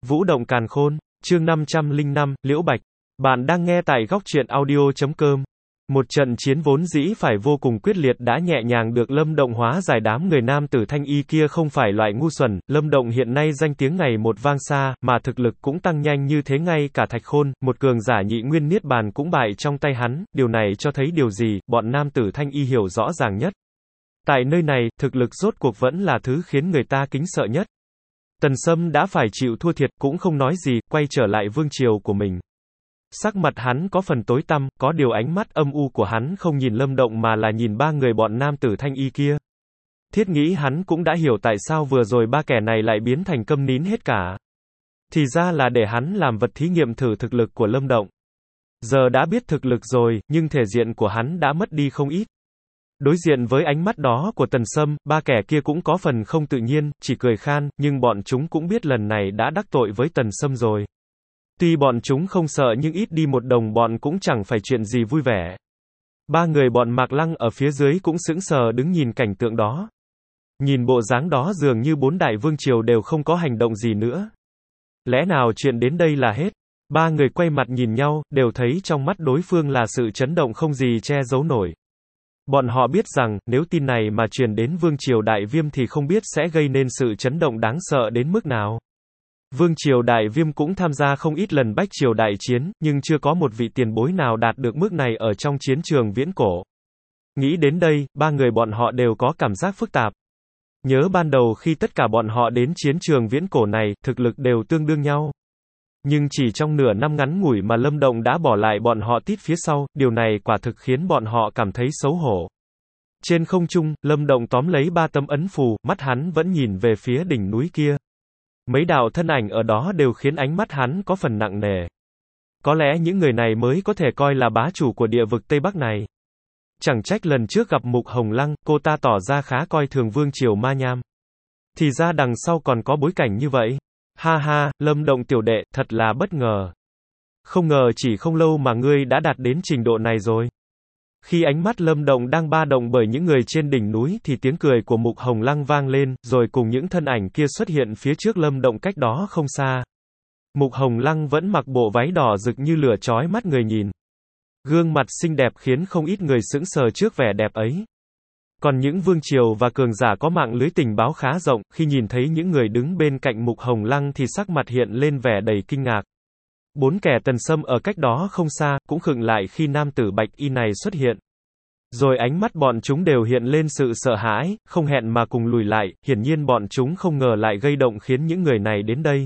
Vũ động càn khôn, chương 505, Liễu Bạch. Bạn đang nghe tại góc truyện audio.com. Một trận chiến vốn dĩ phải vô cùng quyết liệt đã nhẹ nhàng được Lâm Động hóa giải. Đám người nam tử thanh y kia không phải loại ngu xuẩn, Lâm Động hiện nay danh tiếng ngày một vang xa, mà thực lực cũng tăng nhanh như thế, ngay cả Thạch Khôn, một cường giả nhị nguyên niết bàn cũng bại trong tay hắn. Điều này cho thấy điều gì? Bọn nam tử thanh y hiểu rõ ràng nhất. Tại nơi này, thực lực rốt cuộc vẫn là thứ khiến người ta kính sợ nhất. Tần Sâm đã phải chịu thua thiệt, cũng không nói gì, quay trở lại vương triều của mình. Sắc mặt hắn có phần tối tăm, có điều ánh mắt âm u của hắn không nhìn Lâm Động mà là nhìn ba người bọn nam tử thanh y kia. Thiết nghĩ hắn cũng đã hiểu tại sao vừa rồi ba kẻ này lại biến thành câm nín hết cả. Thì ra là để hắn làm vật thí nghiệm thử thực lực của Lâm Động. Giờ đã biết thực lực rồi, nhưng thể diện của hắn đã mất đi không ít. Đối diện với ánh mắt đó của Tần Sâm, ba kẻ kia cũng có phần không tự nhiên, chỉ cười khan, nhưng bọn chúng cũng biết lần này đã đắc tội với Tần Sâm rồi. Tuy bọn chúng không sợ nhưng ít đi một đồng bọn cũng chẳng phải chuyện gì vui vẻ. Ba người bọn Mạc Lăng ở phía dưới cũng sững sờ đứng nhìn cảnh tượng đó. Nhìn bộ dáng đó dường như bốn đại vương triều đều không có hành động gì nữa. Lẽ nào chuyện đến đây là hết? Ba người quay mặt nhìn nhau, đều thấy trong mắt đối phương là sự chấn động không gì che giấu nổi. Bọn họ biết rằng, nếu tin này mà truyền đến Vương triều Đại Viêm thì không biết sẽ gây nên sự chấn động đáng sợ đến mức nào. Vương triều Đại Viêm cũng tham gia không ít lần bách triều đại chiến, nhưng chưa có một vị tiền bối nào đạt được mức này ở trong chiến trường viễn cổ. Nghĩ đến đây, ba người bọn họ đều có cảm giác phức tạp. Nhớ ban đầu khi tất cả bọn họ đến chiến trường viễn cổ này, thực lực đều tương đương nhau. Nhưng chỉ trong nửa năm ngắn ngủi mà Lâm Động đã bỏ lại bọn họ tít phía sau, điều này quả thực khiến bọn họ cảm thấy xấu hổ. Trên không trung, Lâm Động tóm lấy ba tấm ấn phù, mắt hắn vẫn nhìn về phía đỉnh núi kia. Mấy đạo thân ảnh ở đó đều khiến ánh mắt hắn có phần nặng nề. Có lẽ những người này mới có thể coi là bá chủ của địa vực Tây Bắc này. Chẳng trách lần trước gặp Mục Hồng Lăng, cô ta tỏ ra khá coi thường vương triều Ma Nham. Thì ra đằng sau còn có bối cảnh như vậy. Ha ha, Lâm Động tiểu đệ, thật là bất ngờ. Không ngờ chỉ không lâu mà ngươi đã đạt đến trình độ này rồi. Khi ánh mắt Lâm Động đang ba động bởi những người trên đỉnh núi thì tiếng cười của Mục Hồng Lăng vang lên, rồi cùng những thân ảnh kia xuất hiện phía trước Lâm Động cách đó không xa. Mục Hồng Lăng vẫn mặc bộ váy đỏ rực như lửa chói mắt người nhìn. Gương mặt xinh đẹp khiến không ít người sững sờ trước vẻ đẹp ấy. Còn những vương triều và cường giả có mạng lưới tình báo khá rộng, khi nhìn thấy những người đứng bên cạnh Mục Hồng Lăng thì sắc mặt hiện lên vẻ đầy kinh ngạc. Bốn kẻ Tần Sâm ở cách đó không xa, cũng khựng lại khi nam tử bạch y này xuất hiện. Rồi ánh mắt bọn chúng đều hiện lên sự sợ hãi, không hẹn mà cùng lùi lại, hiển nhiên bọn chúng không ngờ lại gây động khiến những người này đến đây.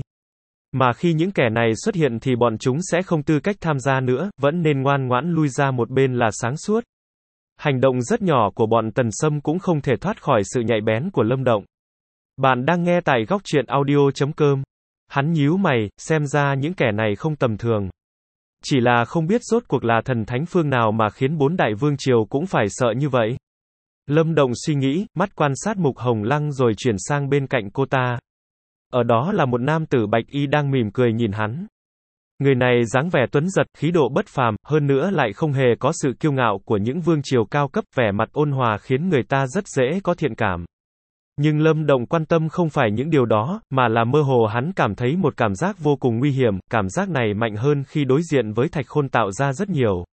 Mà khi những kẻ này xuất hiện thì bọn chúng sẽ không tư cách tham gia nữa, vẫn nên ngoan ngoãn lui ra một bên là sáng suốt. Hành động rất nhỏ của bọn Tần Sâm cũng không thể thoát khỏi sự nhạy bén của Lâm Động. Bạn đang nghe tại góc truyện audio.com. Hắn nhíu mày, xem ra những kẻ này không tầm thường. Chỉ là không biết rốt cuộc là thần thánh phương nào mà khiến bốn đại vương triều cũng phải sợ như vậy. Lâm Động suy nghĩ, mắt quan sát Mục Hồng Lăng rồi chuyển sang bên cạnh cô ta. Ở đó là một nam tử bạch y đang mỉm cười nhìn hắn. Người này dáng vẻ tuấn giật, khí độ bất phàm, hơn nữa lại không hề có sự kiêu ngạo của những vương triều cao cấp, vẻ mặt ôn hòa khiến người ta rất dễ có thiện cảm. Nhưng Lâm Động quan tâm không phải những điều đó, mà là mơ hồ hắn cảm thấy một cảm giác vô cùng nguy hiểm, cảm giác này mạnh hơn khi đối diện với Thạch Khôn tạo ra rất nhiều.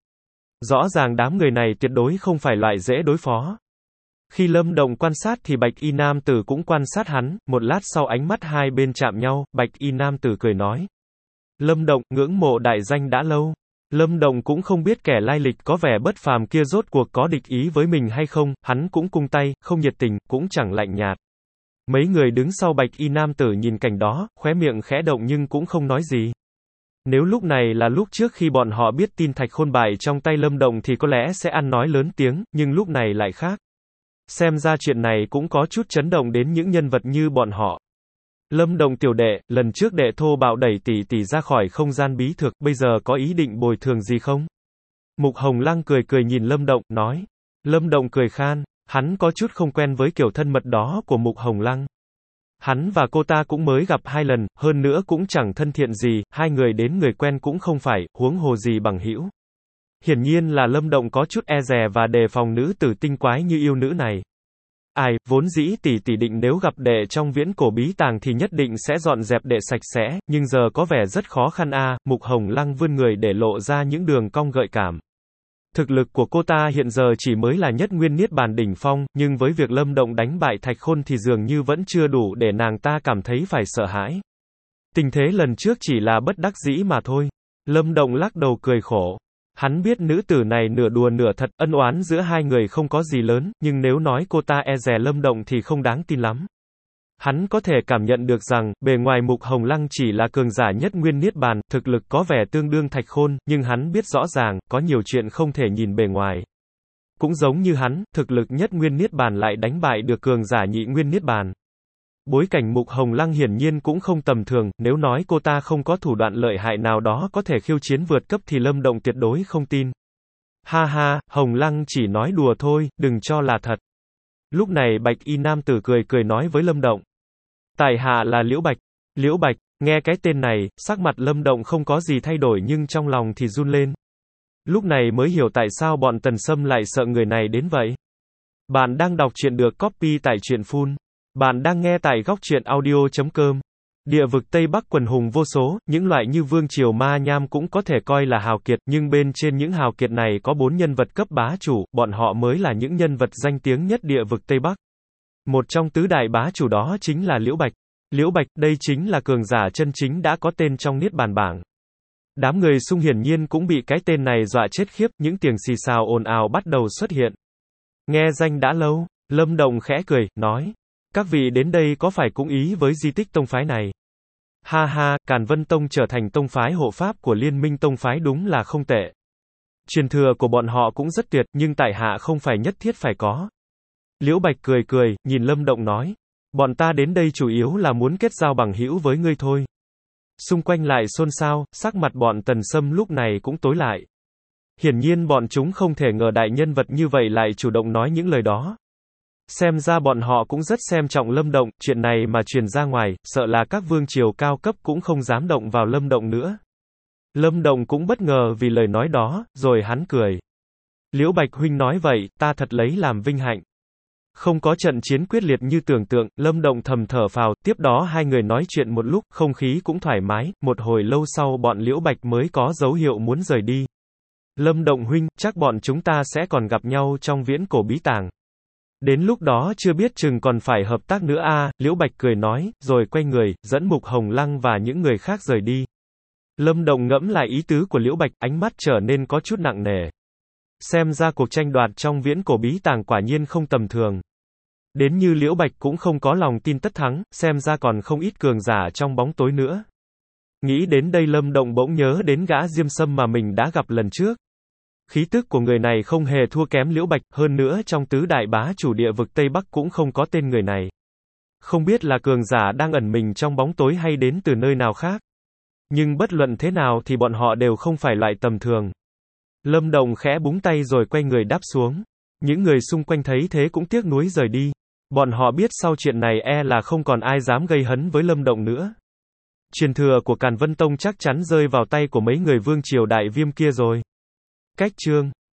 Rõ ràng đám người này tuyệt đối không phải loại dễ đối phó. Khi Lâm Động quan sát thì bạch y nam tử cũng quan sát hắn, một lát sau ánh mắt hai bên chạm nhau, bạch y nam tử cười nói. Lâm Động, ngưỡng mộ đại danh đã lâu. Lâm Động cũng không biết kẻ lai lịch có vẻ bất phàm kia rốt cuộc có địch ý với mình hay không, hắn cũng cung tay, không nhiệt tình, cũng chẳng lạnh nhạt. Mấy người đứng sau bạch y nam tử nhìn cảnh đó, khóe miệng khẽ động nhưng cũng không nói gì. Nếu lúc này là lúc trước khi bọn họ biết tin Thạch Khôn bại trong tay Lâm Động thì có lẽ sẽ ăn nói lớn tiếng, nhưng lúc này lại khác. Xem ra chuyện này cũng có chút chấn động đến những nhân vật như bọn họ. Lâm Động tiểu đệ, lần trước đệ thô bạo đẩy tỷ tỷ ra khỏi không gian bí thực, bây giờ có ý định bồi thường gì không? Mục Hồng Lăng cười cười nhìn Lâm Động, nói. Lâm Động cười khan, hắn có chút không quen với kiểu thân mật đó của Mục Hồng Lăng. Hắn và cô ta cũng mới gặp 2 lần, hơn nữa cũng chẳng thân thiện gì, hai người đến người quen cũng không phải, huống hồ gì bằng hữu. Hiển nhiên là Lâm Động có chút e dè và đề phòng nữ tử tinh quái như yêu nữ này. Ai, vốn dĩ tỷ tỷ định nếu gặp đệ trong viễn cổ bí tàng thì nhất định sẽ dọn dẹp đệ sạch sẽ, nhưng giờ có vẻ rất khó khăn a. Mục Hồng Lăng vươn người để lộ ra những đường cong gợi cảm. Thực lực của cô ta hiện giờ chỉ mới là nhất nguyên niết bàn đỉnh phong, nhưng với việc Lâm Động đánh bại Thạch Khôn thì dường như vẫn chưa đủ để nàng ta cảm thấy phải sợ hãi. Tình thế lần trước chỉ là bất đắc dĩ mà thôi. Lâm Động lắc đầu cười khổ. Hắn biết nữ tử này nửa đùa nửa thật, ân oán giữa hai người không có gì lớn, nhưng nếu nói cô ta e dè Lâm Động thì không đáng tin lắm. Hắn có thể cảm nhận được rằng, bề ngoài Mục Hồng Lăng chỉ là cường giả nhất nguyên niết bàn, thực lực có vẻ tương đương Thạch Khôn, nhưng hắn biết rõ ràng, có nhiều chuyện không thể nhìn bề ngoài. Cũng giống như hắn, thực lực nhất nguyên niết bàn lại đánh bại được cường giả nhị nguyên niết bàn. Bối cảnh Mục Hồng Lăng hiển nhiên cũng không tầm thường, nếu nói cô ta không có thủ đoạn lợi hại nào đó có thể khiêu chiến vượt cấp thì Lâm Động tuyệt đối không tin. Ha ha, Hồng Lăng chỉ nói đùa thôi, đừng cho là thật. Lúc này Bạch Y nam tử cười cười nói với Lâm Động. Tại hạ là Liễu Bạch. Liễu Bạch, nghe cái tên này, sắc mặt Lâm Động không có gì thay đổi nhưng trong lòng thì run lên. Lúc này mới hiểu tại sao bọn Tần Sâm lại sợ người này đến vậy. Bạn đang đọc truyện được copy tại truyện Full. Bạn đang nghe tại góc truyện audio.com. Địa vực Tây Bắc quần hùng vô số, những loại như Vương Triều Ma Nham cũng có thể coi là hào kiệt, nhưng bên trên những hào kiệt này có 4 nhân vật cấp bá chủ, bọn họ mới là những nhân vật danh tiếng nhất địa vực Tây Bắc. Một trong tứ đại bá chủ đó chính là Liễu Bạch. Liễu Bạch, đây chính là cường giả chân chính đã có tên trong Niết Bàn bảng. Đám người xung hiển nhiên cũng bị cái tên này dọa chết khiếp, những tiếng xì xào ồn ào bắt đầu xuất hiện. Nghe danh đã lâu, Lâm Động khẽ cười, nói. Các vị đến đây có phải cũng ý với di tích tông phái này? Ha ha, Càn Vân Tông trở thành tông phái hộ pháp của Liên Minh tông phái đúng là không tệ. Truyền thừa của bọn họ cũng rất tuyệt, nhưng tại hạ không phải nhất thiết phải có. Liễu Bạch cười cười, nhìn Lâm Động nói. Bọn ta đến đây chủ yếu là muốn kết giao bằng hữu với ngươi thôi. Xung quanh lại xôn xao, sắc mặt bọn Tần Sâm lúc này cũng tối lại. Hiển nhiên bọn chúng không thể ngờ đại nhân vật như vậy lại chủ động nói những lời đó. Xem ra bọn họ cũng rất xem trọng Lâm Động, chuyện này mà truyền ra ngoài, sợ là các vương triều cao cấp cũng không dám động vào Lâm Động nữa. Lâm Động cũng bất ngờ vì lời nói đó, rồi hắn cười. Liễu Bạch huynh nói vậy, ta thật lấy làm vinh hạnh. Không có trận chiến quyết liệt như tưởng tượng, Lâm Động thầm thở phào, tiếp đó hai người nói chuyện một lúc, không khí cũng thoải mái, một hồi lâu sau bọn Liễu Bạch mới có dấu hiệu muốn rời đi. Lâm Động huynh, chắc bọn chúng ta sẽ còn gặp nhau trong viễn cổ bí tàng. Đến lúc đó chưa biết chừng còn phải hợp tác nữa a. Liễu Bạch cười nói, rồi quay người, dẫn Mục Hồng Lăng và những người khác rời đi. Lâm Động ngẫm lại ý tứ của Liễu Bạch, ánh mắt trở nên có chút nặng nề. Xem ra cuộc tranh đoạt trong viễn cổ bí tàng quả nhiên không tầm thường. Đến như Liễu Bạch cũng không có lòng tin tất thắng, xem ra còn không ít cường giả trong bóng tối nữa. Nghĩ đến đây Lâm Động bỗng nhớ đến gã Diêm Sâm mà mình đã gặp lần trước. Khí tức của người này không hề thua kém Liễu Bạch, hơn nữa trong tứ đại bá chủ địa vực Tây Bắc cũng không có tên người này. Không biết là cường giả đang ẩn mình trong bóng tối hay đến từ nơi nào khác. Nhưng bất luận thế nào thì bọn họ đều không phải loại tầm thường. Lâm Động khẽ búng tay rồi quay người đáp xuống. Những người xung quanh thấy thế cũng tiếc nuối rời đi. Bọn họ biết sau chuyện này e là không còn ai dám gây hấn với Lâm Động nữa. Truyền thừa của Càn Vân Tông chắc chắn rơi vào tay của mấy người vương triều đại viêm kia rồi. Cách chương